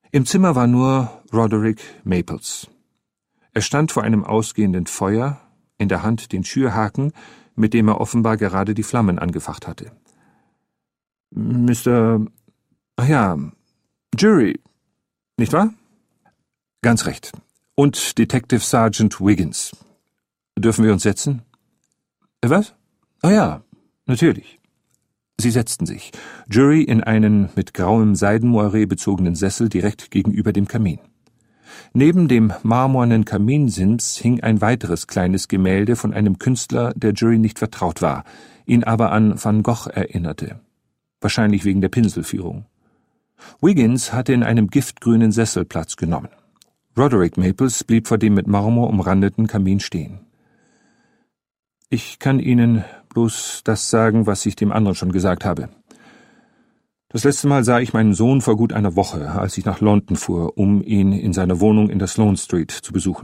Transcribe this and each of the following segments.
Im Zimmer war nur Roderick Maples. Er stand vor einem ausgehenden Feuer, in der Hand den Schürhaken, mit dem er offenbar gerade die Flammen angefacht hatte. Jury, nicht wahr? Ganz recht. Und Detective Sergeant Wiggins. Dürfen wir uns setzen? Was? Natürlich. Sie setzten sich, Jury in einen mit grauem Seidenmoiré bezogenen Sessel direkt gegenüber dem Kamin. Neben dem marmornen Kaminsims hing ein weiteres kleines Gemälde von einem Künstler, der Jury nicht vertraut war, ihn aber an Van Gogh erinnerte. Wahrscheinlich wegen der Pinselführung. Wiggins hatte in einem giftgrünen Sessel Platz genommen. Roderick Maples blieb vor dem mit Marmor umrandeten Kamin stehen. Ich kann Ihnen bloß das sagen, was ich dem anderen schon gesagt habe. Das letzte Mal sah ich meinen Sohn vor gut einer Woche, als ich nach London fuhr, um ihn in seiner Wohnung in der Sloane Street zu besuchen.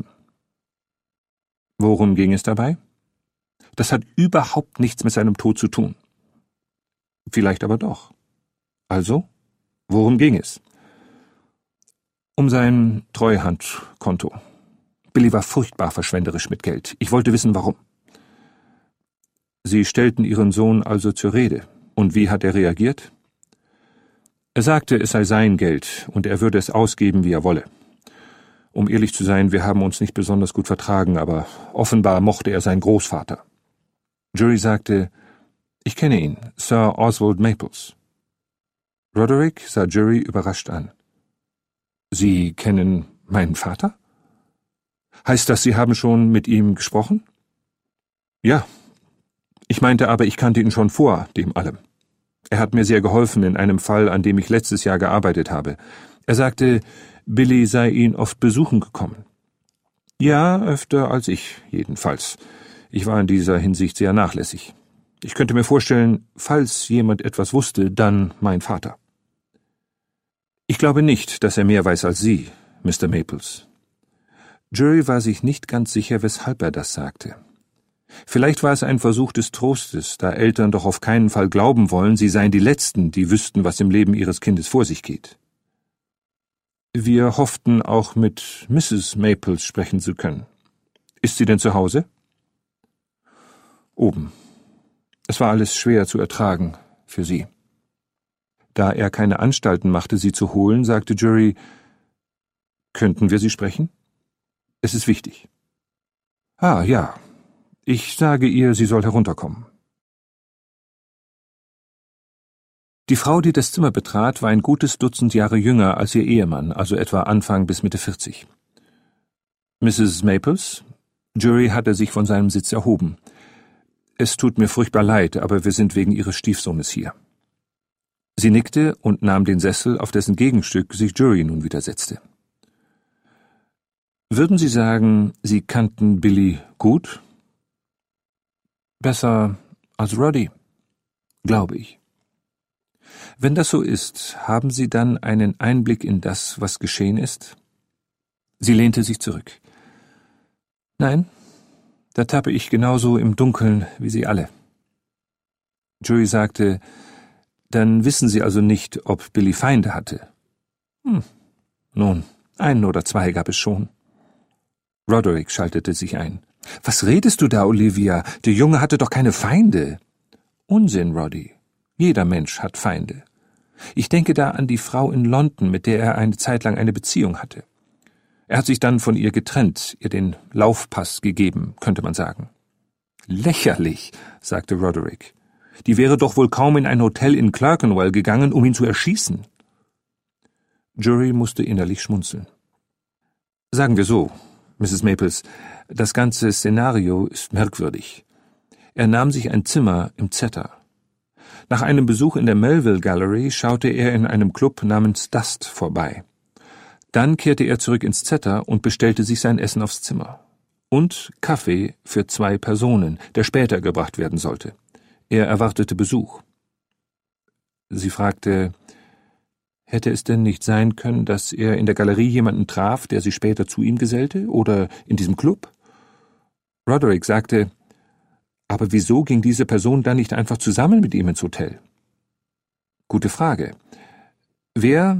Worum ging es dabei? Das hat überhaupt nichts mit seinem Tod zu tun. Vielleicht aber doch. Also, worum ging es? Um sein Treuhandkonto. Billy war furchtbar verschwenderisch mit Geld. Ich wollte wissen, warum. Sie stellten Ihren Sohn also zur Rede. Und wie hat er reagiert? Er sagte, es sei sein Geld und er würde es ausgeben, wie er wolle. Um ehrlich zu sein, wir haben uns nicht besonders gut vertragen, aber offenbar mochte er seinen Großvater. Jury sagte, ich kenne ihn, Sir Oswald Maples. Roderick sah Jury überrascht an. Sie kennen meinen Vater? Heißt das, Sie haben schon mit ihm gesprochen? Ja. Ich meinte aber, ich kannte ihn schon vor dem allem. Er hat mir sehr geholfen in einem Fall, an dem ich letztes Jahr gearbeitet habe. Er sagte, Billy sei ihn oft besuchen gekommen. Ja, öfter als ich, jedenfalls. Ich war in dieser Hinsicht sehr nachlässig. Ich könnte mir vorstellen, falls jemand etwas wusste, dann mein Vater. Ich glaube nicht, dass er mehr weiß als Sie, Mr. Maples. Jury war sich nicht ganz sicher, weshalb er das sagte. Vielleicht war es ein Versuch des Trostes, da Eltern doch auf keinen Fall glauben wollen, sie seien die Letzten, die wüssten, was im Leben ihres Kindes vor sich geht. Wir hofften, auch mit Mrs. Maples sprechen zu können. Ist sie denn zu Hause? Oben. Es war alles schwer zu ertragen für sie. Da er keine Anstalten machte, sie zu holen, sagte Jury, könnten wir sie sprechen? Es ist wichtig. Ja. Ich sage ihr, sie soll herunterkommen. Die Frau, die das Zimmer betrat, war ein gutes Dutzend Jahre jünger als ihr Ehemann, also etwa Anfang bis Mitte 40. Mrs. Maples? Jury hatte sich von seinem Sitz erhoben. Es tut mir furchtbar leid, aber wir sind wegen Ihres Stiefsohnes hier. Sie nickte und nahm den Sessel, auf dessen Gegenstück sich Jury nun wieder setzte. Würden Sie sagen, Sie kannten Billy gut? Besser als Roddy, glaube ich. Wenn das so ist, haben Sie dann einen Einblick in das, was geschehen ist? Sie lehnte sich zurück. Nein, da tappe ich genauso im Dunkeln wie Sie alle. Jury sagte, dann wissen Sie also nicht, ob Billy Feinde hatte. Nun, einen oder zwei gab es schon. Roderick schaltete sich ein. Was redest du da, Olivia? Der Junge hatte doch keine Feinde. Unsinn, Roddy. Jeder Mensch hat Feinde. Ich denke da an die Frau in London, mit der er eine Zeit lang eine Beziehung hatte. Er hat sich dann von ihr getrennt, ihr den Laufpass gegeben, könnte man sagen. Lächerlich, sagte Roderick. Die wäre doch wohl kaum in ein Hotel in Clerkenwell gegangen, um ihn zu erschießen. Jury musste innerlich schmunzeln. Sagen wir so, Mrs. Maples, das ganze Szenario ist merkwürdig. Er nahm sich ein Zimmer im Zetter. Nach einem Besuch in der Melville Gallery schaute er in einem Club namens Dust vorbei. Dann kehrte er zurück ins Zetter und bestellte sich sein Essen aufs Zimmer. Und Kaffee für 2 Personen, der später gebracht werden sollte. Er erwartete Besuch. Sie fragte, hätte es denn nicht sein können, dass er in der Galerie jemanden traf, der sich später zu ihm gesellte, oder in diesem Club? Roderick sagte, aber wieso ging diese Person dann nicht einfach zusammen mit ihm ins Hotel? Gute Frage. Wer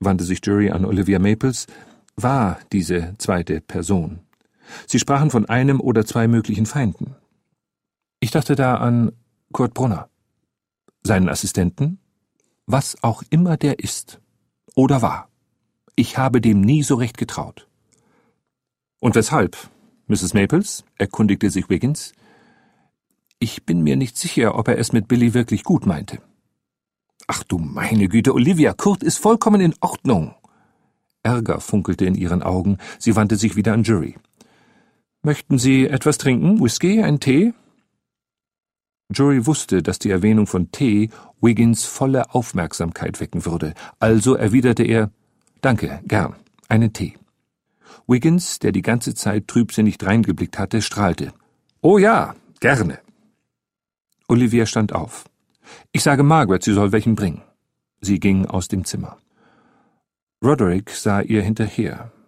wandte sich Jury an Olivia Maples, war diese zweite Person. Sie sprachen von einem oder zwei möglichen Feinden. Ich dachte da an Kurt Brunner, seinen Assistenten, was auch immer der ist oder war. Ich habe dem nie so recht getraut. Und weshalb, Mrs. Maples? Erkundigte sich Wiggins. Ich bin mir nicht sicher, ob er es mit Billy wirklich gut meinte. Ach du meine Güte, Olivia, Kurt ist vollkommen in Ordnung. Ärger funkelte in ihren Augen, sie wandte sich wieder an Jury. Möchten Sie etwas trinken? Whisky, einen Tee? Jury wusste, dass die Erwähnung von Tee Wiggins volle Aufmerksamkeit wecken würde, also erwiderte er, »Danke, gern, einen Tee.« Wiggins, der die ganze Zeit trübsinnig dreingeblickt hatte, strahlte. »Oh ja, gerne.« Olivia stand auf. »Ich sage Margaret, sie soll welchen bringen.« Sie ging aus dem Zimmer. Roderick sah ihr hinterher.